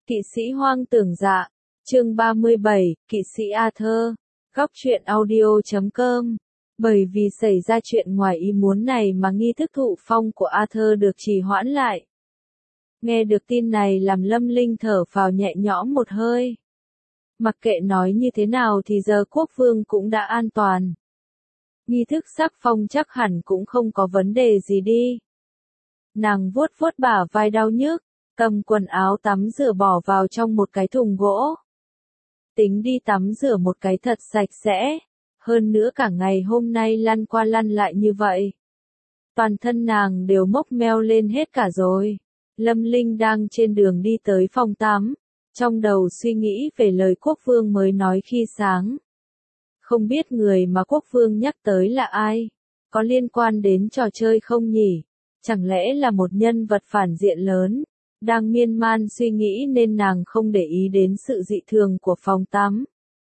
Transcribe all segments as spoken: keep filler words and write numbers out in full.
Kỵ sĩ hoang tưởng dạ, chương ba mươi bảy, Kỵ sĩ Arthur, góc truyện audio chấm com. Bởi vì xảy ra chuyện ngoài ý muốn này mà nghi thức thụ phong của Arthur được trì hoãn lại. Nghe được tin này làm Lâm Linh thở phào nhẹ nhõm một hơi. Mặc kệ nói như thế nào thì giờ quốc vương cũng đã an toàn. Nghi thức sắc phong chắc hẳn cũng không có vấn đề gì đi. Nàng vuốt vuốt bả vai đau nhức, cầm quần áo tắm rửa bỏ vào trong một cái thùng gỗ. Tính đi tắm rửa một cái thật sạch sẽ, hơn nữa cả ngày hôm nay lăn qua lăn lại như vậy. Toàn thân nàng đều mốc meo lên hết cả rồi. Lâm Linh đang trên đường đi tới phòng tắm, trong đầu suy nghĩ về lời quốc vương mới nói khi sáng. Không biết người mà quốc vương nhắc tới là ai? Có liên quan đến trò chơi không nhỉ? Chẳng lẽ là một nhân vật phản diện lớn? Đang miên man suy nghĩ nên nàng không để ý đến sự dị thường của phòng tắm.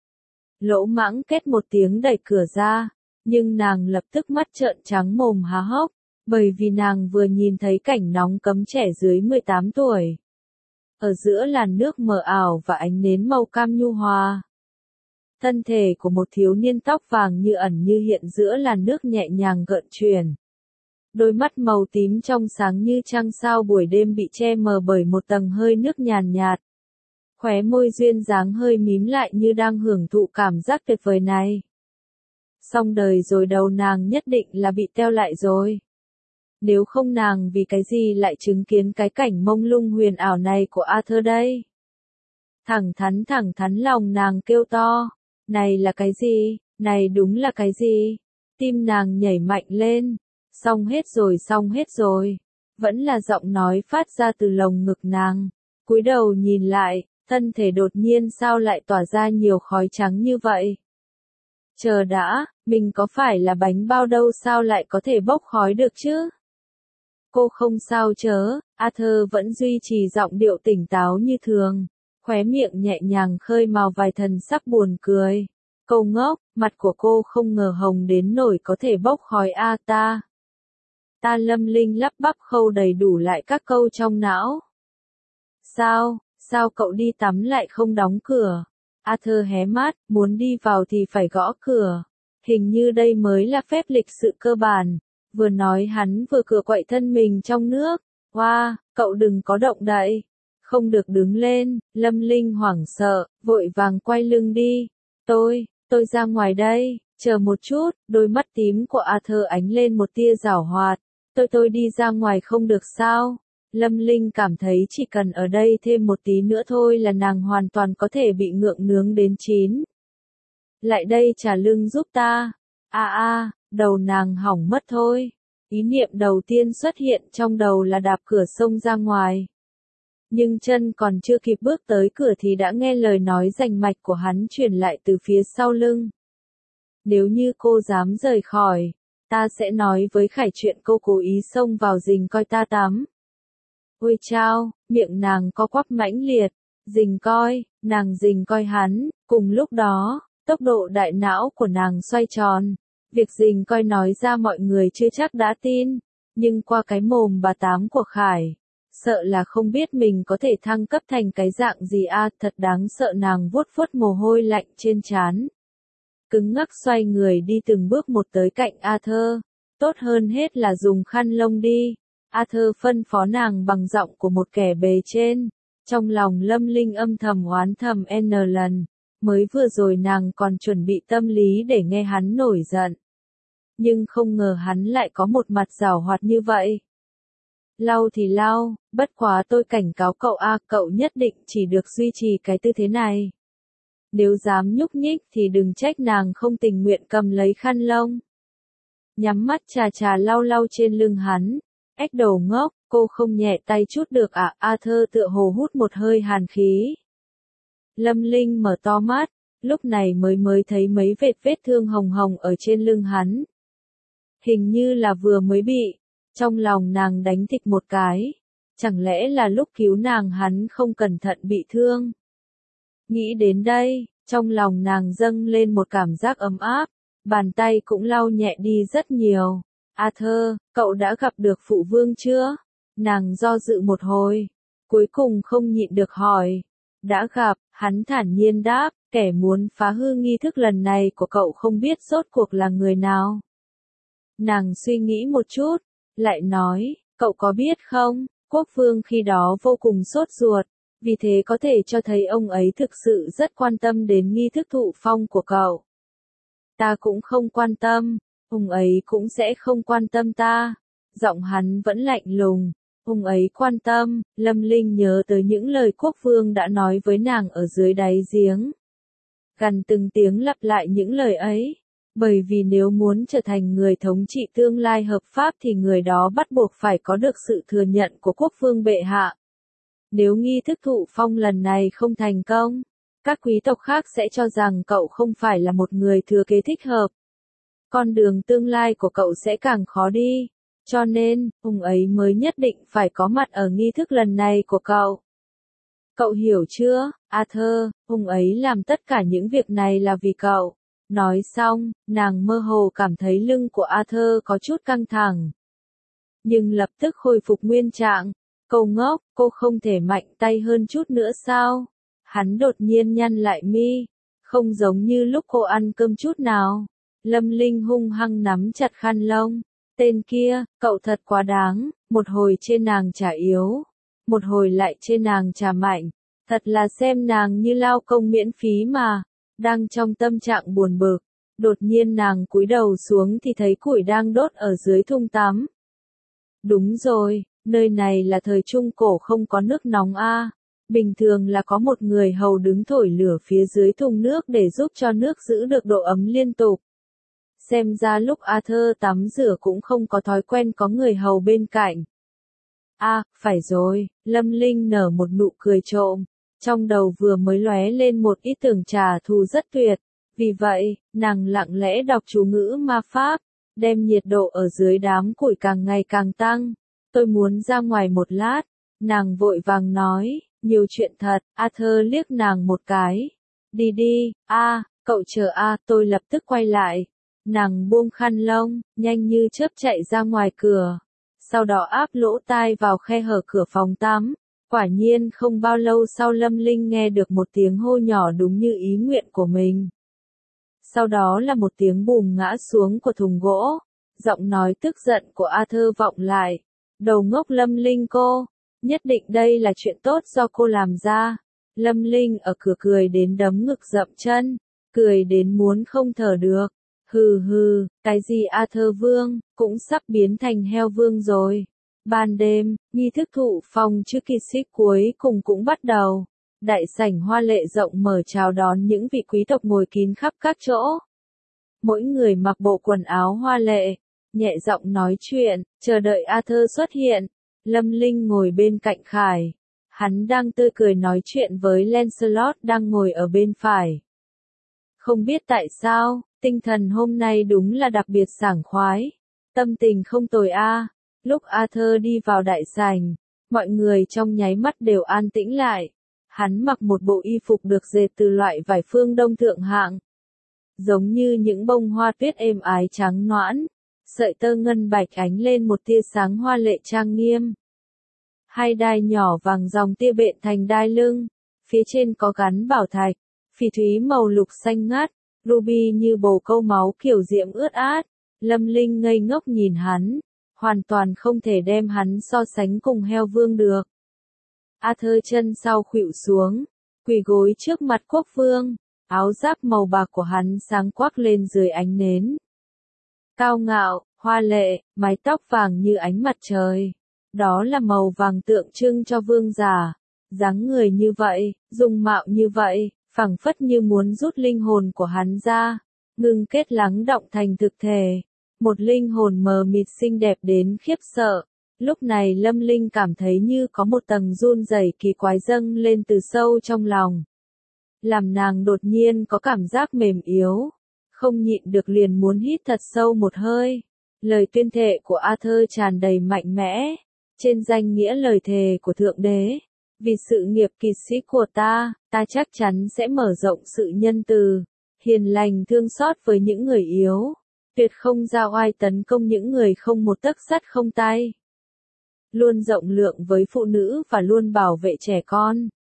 Lỗ mãng két một tiếng đẩy cửa ra, nhưng nàng lập tức mắt trợn trắng mồm há hốc, bởi vì nàng vừa nhìn thấy cảnh nóng cấm trẻ dưới mười tám tuổi. Ở giữa làn nước mờ ảo và ánh nến màu cam nhu hòa. Thân thể của một thiếu niên tóc vàng như ẩn như hiện giữa làn nước nhẹ nhàng gợn chuyển. Đôi mắt màu tím trong sáng như trăng sao buổi đêm bị che mờ bởi một tầng hơi nước nhàn nhạt. Khóe môi duyên dáng hơi mím lại như đang hưởng thụ cảm giác tuyệt vời này. Xong đời rồi, đầu nàng nhất định là bị teo lại rồi. Nếu không nàng vì cái gì lại chứng kiến cái cảnh mông lung huyền ảo này của Arthur đây? Thẳng thắn thẳng thắn lòng nàng kêu to. Này là cái gì? Này đúng là cái gì? Tim nàng nhảy mạnh lên. Xong hết rồi, xong hết rồi. Vẫn là giọng nói phát ra từ lồng ngực nàng. Cúi đầu nhìn lại, thân thể đột nhiên sao lại tỏa ra nhiều khói trắng như vậy? Chờ đã, mình có phải là bánh bao đâu sao lại có thể bốc khói được chứ? Cô không sao chớ, Arthur vẫn duy trì giọng điệu tỉnh táo như thường. Khóe miệng nhẹ nhàng khơi mào vài thần sắc buồn cười. Cô ngốc, mặt của cô không ngờ hồng đến nổi có thể bốc khói a ta. Ta Lâm Linh lắp bắp khâu đầy đủ lại các câu trong não. Sao, sao cậu đi tắm lại không đóng cửa? Arthur hé mắt, muốn đi vào thì phải gõ cửa. Hình như đây mới là phép lịch sự cơ bản. Vừa nói hắn vừa cựa quậy thân mình trong nước. Wow, cậu đừng có động đậy. Không được đứng lên, Lâm Linh hoảng sợ, vội vàng quay lưng đi. Tôi, tôi ra ngoài đây, chờ một chút, đôi mắt tím của Arthur ánh lên một tia giảo hoạt. Tôi tôi đi ra ngoài không được sao? Lâm Linh cảm thấy chỉ cần ở đây thêm một tí nữa thôi là nàng hoàn toàn có thể bị ngượng nướng đến chín. Lại đây trả lưng giúp ta. A a, đầu nàng hỏng mất thôi. Ý niệm đầu tiên xuất hiện trong đầu là đạp cửa xông ra ngoài. Nhưng chân còn chưa kịp bước tới cửa thì đã nghe lời nói rành mạch của hắn truyền lại từ phía sau lưng. Nếu như cô dám rời khỏi, ta sẽ nói với Khải chuyện cô cố ý xông vào rình coi ta tắm. Ôi chao, miệng nàng co quắp mãnh liệt, rình coi, nàng rình coi hắn, cùng lúc đó, tốc độ đại não của nàng xoay tròn. Việc rình coi nói ra mọi người chưa chắc đã tin, nhưng qua cái mồm bà tám của Khải, sợ là không biết mình có thể thăng cấp thành cái dạng gì a à, thật đáng sợ. Nàng vuốt vuốt mồ hôi lạnh trên trán. Cứng ngắc xoay người đi từng bước một tới cạnh Arthur. Tốt hơn hết là dùng khăn lông đi. Arthur phân phó nàng bằng giọng của một kẻ bề trên. Trong lòng Lâm Linh âm thầm oán thầm n lần. Mới vừa rồi nàng còn chuẩn bị tâm lý để nghe hắn nổi giận. Nhưng không ngờ hắn lại có một mặt giảo hoạt như vậy. Lau thì lau, bất quá tôi cảnh cáo cậu a, cậu nhất định chỉ được duy trì cái tư thế này. Nếu dám nhúc nhích thì đừng trách nàng không tình nguyện cầm lấy khăn lông. Nhắm mắt chà chà lau lau trên lưng hắn. Ếch đầu ngốc, cô không nhẹ tay chút được à? Arthur tựa hồ hút một hơi hàn khí. Lâm Linh mở to mắt, lúc này mới mới thấy mấy vệt vết thương hồng hồng ở trên lưng hắn. Hình như là vừa mới bị. Trong lòng nàng đánh thịch một cái. Chẳng lẽ là lúc cứu nàng hắn không cẩn thận bị thương? Nghĩ đến đây, trong lòng nàng dâng lên một cảm giác ấm áp. Bàn tay cũng lau nhẹ đi rất nhiều. Arthur, cậu đã gặp được phụ vương chưa? Nàng do dự một hồi. Cuối cùng không nhịn được hỏi. Đã gặp, hắn thản nhiên đáp, kẻ muốn phá hư nghi thức lần này của cậu không biết rốt cuộc là người nào. Nàng suy nghĩ một chút, lại nói, cậu có biết không, quốc vương khi đó vô cùng sốt ruột, vì thế có thể cho thấy ông ấy thực sự rất quan tâm đến nghi thức thụ phong của cậu. Ta cũng không quan tâm, ông ấy cũng sẽ không quan tâm ta. Giọng hắn vẫn lạnh lùng, ông ấy quan tâm. Lâm Linh nhớ tới những lời quốc vương đã nói với nàng ở dưới đáy giếng. Gần từng tiếng lặp lại những lời ấy, bởi vì nếu muốn trở thành người thống trị tương lai hợp pháp thì người đó bắt buộc phải có được sự thừa nhận của quốc vương bệ hạ. Nếu nghi thức thụ phong lần này không thành công, các quý tộc khác sẽ cho rằng cậu không phải là một người thừa kế thích hợp. Con đường tương lai của cậu sẽ càng khó đi, cho nên, ông ấy mới nhất định phải có mặt ở nghi thức lần này của cậu. Cậu hiểu chưa, Arthur, ông ấy làm tất cả những việc này là vì cậu. Nói xong, nàng mơ hồ cảm thấy lưng của Arthur có chút căng thẳng. Nhưng lập tức khôi phục nguyên trạng. Cô ngốc, cô không thể mạnh tay hơn chút nữa sao? Hắn đột nhiên nhăn lại mi, không giống như lúc cô ăn cơm chút nào. Lâm Linh hung hăng nắm chặt khăn lông. Tên kia, cậu thật quá đáng, một hồi trên nàng trả yếu, một hồi lại trên nàng trả mạnh. Thật là xem nàng như lao công miễn phí mà. Đang trong tâm trạng buồn bực, đột nhiên nàng cúi đầu xuống thì thấy củi đang đốt ở dưới thùng tắm. Đúng rồi, nơi này là thời Trung Cổ không có nước nóng a. Bình thường là có một người hầu đứng thổi lửa phía dưới thùng nước để giúp cho nước giữ được độ ấm liên tục. Xem ra lúc Arthur tắm rửa cũng không có thói quen có người hầu bên cạnh. À, phải rồi, Lâm Linh nở một nụ cười trộm. Trong đầu vừa mới lóe lên một ý tưởng trả thù rất tuyệt. Vì vậy, nàng lặng lẽ đọc chú ngữ ma pháp, đem nhiệt độ ở dưới đám củi càng ngày càng tăng. Tôi muốn ra ngoài một lát. Nàng vội vàng nói, nhiều chuyện thật. Arthur liếc nàng một cái. Đi đi, a, cậu chờ a, tôi lập tức quay lại. Nàng buông khăn lông, nhanh như chớp chạy ra ngoài cửa. Sau đó áp lỗ tai vào khe hở cửa phòng tắm. Quả nhiên không bao lâu sau Lâm Linh nghe được một tiếng hô nhỏ đúng như ý nguyện của mình. Sau đó là một tiếng bùm ngã xuống của thùng gỗ. Giọng nói tức giận của Arthur vọng lại. Đầu ngốc Lâm Linh cô, nhất định đây là chuyện tốt do cô làm ra. Lâm Linh ở cửa cười đến đấm ngực dậm chân, cười đến muốn không thở được. Hừ hừ, cái gì Arthur Vương, cũng sắp biến thành heo vương rồi. Ban đêm, nghi thức thụ phong trước kỳ xích cuối cùng cũng bắt đầu. Đại sảnh hoa lệ rộng mở chào đón những vị quý tộc ngồi kín khắp các chỗ. Mỗi người mặc bộ quần áo hoa lệ, nhẹ giọng nói chuyện, chờ đợi Arthur xuất hiện. Lâm Linh ngồi bên cạnh Khải. Hắn đang tươi cười nói chuyện với Lancelot đang ngồi ở bên phải. Không biết tại sao, tinh thần hôm nay đúng là đặc biệt sảng khoái. Tâm tình không tồi a. Lúc Arthur đi vào đại sảnh, mọi người trong nháy mắt đều an tĩnh lại. Hắn mặc một bộ y phục được dệt từ loại vải phương Đông thượng hạng. Giống như những bông hoa tuyết êm ái trắng nõn, sợi tơ ngân bạch ánh lên một tia sáng hoa lệ trang nghiêm. Hai đai nhỏ vàng dòng tia bện thành đai lưng, phía trên có gắn bảo thạch, phỉ thúy màu lục xanh ngắt, ruby như bồ câu máu kiểu diễm ướt át. Lâm Linh ngây ngốc nhìn hắn, hoàn toàn không thể đem hắn so sánh cùng heo vương được. Arthur chân sau khuỵu xuống, quỳ gối trước mặt quốc vương, áo giáp màu bạc của hắn sáng quắc lên dưới ánh nến. Cao ngạo, hoa lệ, mái tóc vàng như ánh mặt trời. Đó là màu vàng tượng trưng cho vương giả. Dáng người như vậy, dung mạo như vậy, phảng phất như muốn rút linh hồn của hắn ra, ngưng kết lắng động thành thực thể. Một linh hồn mờ mịt xinh đẹp đến khiếp sợ. Lúc này Lâm Linh cảm thấy như có một tầng run rẩy kỳ quái dâng lên từ sâu trong lòng. Làm nàng đột nhiên có cảm giác mềm yếu. Không nhịn được liền muốn hít thật sâu một hơi. Lời tuyên thệ của Arthur tràn đầy mạnh mẽ. Trên danh nghĩa lời thề của Thượng Đế. Vì sự nghiệp kỳ sĩ của ta, ta chắc chắn sẽ mở rộng sự nhân từ, hiền lành thương xót với những người yếu. Tuyệt không ra oai tấn công những người không một tấc sắt không tay. Luôn rộng lượng với phụ nữ và luôn bảo vệ trẻ con.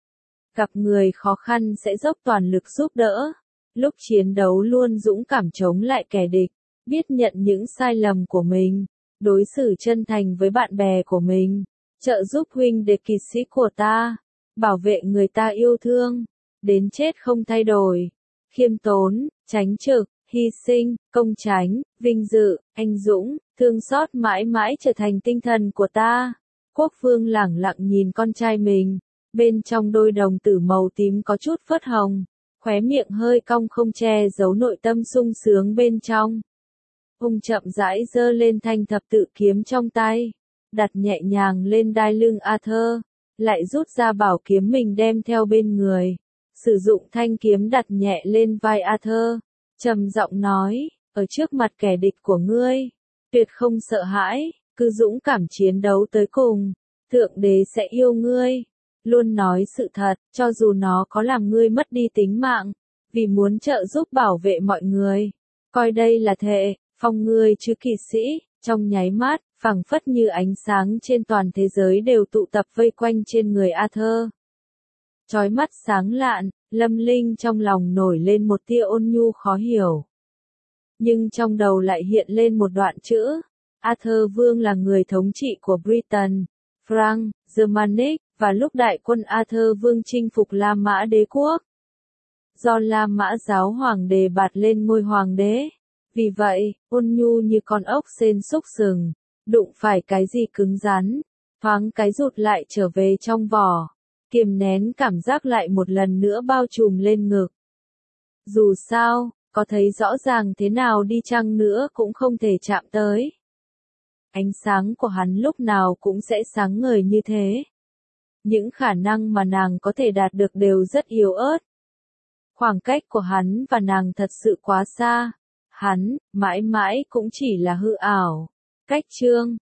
gặp người khó khăn sẽ dốc toàn lực giúp đỡ, lúc chiến đấu luôn dũng cảm chống lại kẻ địch, biết nhận những sai lầm của mình, đối xử chân thành với bạn bè của mình, trợ giúp huynh đệ kỵ sĩ của ta, bảo vệ người ta yêu thương, đến chết không thay đổi, khiêm tốn, chánh trực, hy sinh, công chánh, vinh dự, anh dũng, thương xót mãi mãi trở thành tinh thần của ta. Quốc vương lẳng lặng nhìn con trai mình, bên trong đôi đồng tử màu tím có chút phớt hồng, khóe miệng hơi cong không che giấu nội tâm sung sướng bên trong. Ông chậm rãi giơ lên thanh thập tự kiếm trong tay, đặt nhẹ nhàng lên đai lưng Arthur, lại rút ra bảo kiếm mình đem theo bên người, sử dụng thanh kiếm đặt nhẹ lên vai Arthur, trầm giọng nói, ở trước mặt kẻ địch của ngươi, tuyệt không sợ hãi, cứ dũng cảm chiến đấu tới cùng, Thượng Đế sẽ yêu ngươi, luôn nói sự thật, cho dù nó có làm ngươi mất đi tính mạng, vì muốn trợ giúp bảo vệ mọi người, coi đây là thệ, phong ngươi chứ kỵ sĩ, trong nháy mắt, phảng phất như ánh sáng trên toàn thế giới đều tụ tập vây quanh trên người Arthur. Chói mắt sáng lạn, Lâm Linh trong lòng nổi lên một tia ôn nhu khó hiểu. Nhưng trong đầu lại hiện lên một đoạn chữ, Arthur Vương là người thống trị của Britain, Frank, Germanic, và lúc đại quân Arthur Vương chinh phục La Mã đế quốc. Do La Mã giáo hoàng đề bạt lên ngôi hoàng đế. Vì vậy, ôn nhu như con ốc sên xúc sừng, đụng phải cái gì cứng rắn, thoáng cái rụt lại trở về trong vỏ, kiềm nén cảm giác lại một lần nữa bao trùm lên ngực. Dù sao, có thấy rõ ràng thế nào đi chăng nữa cũng không thể chạm tới. Ánh sáng của hắn lúc nào cũng sẽ sáng ngời như thế. Những khả năng mà nàng có thể đạt được đều rất yếu ớt. Khoảng cách của hắn và nàng thật sự quá xa. Hắn, mãi mãi cũng chỉ là hư ảo. Cách chương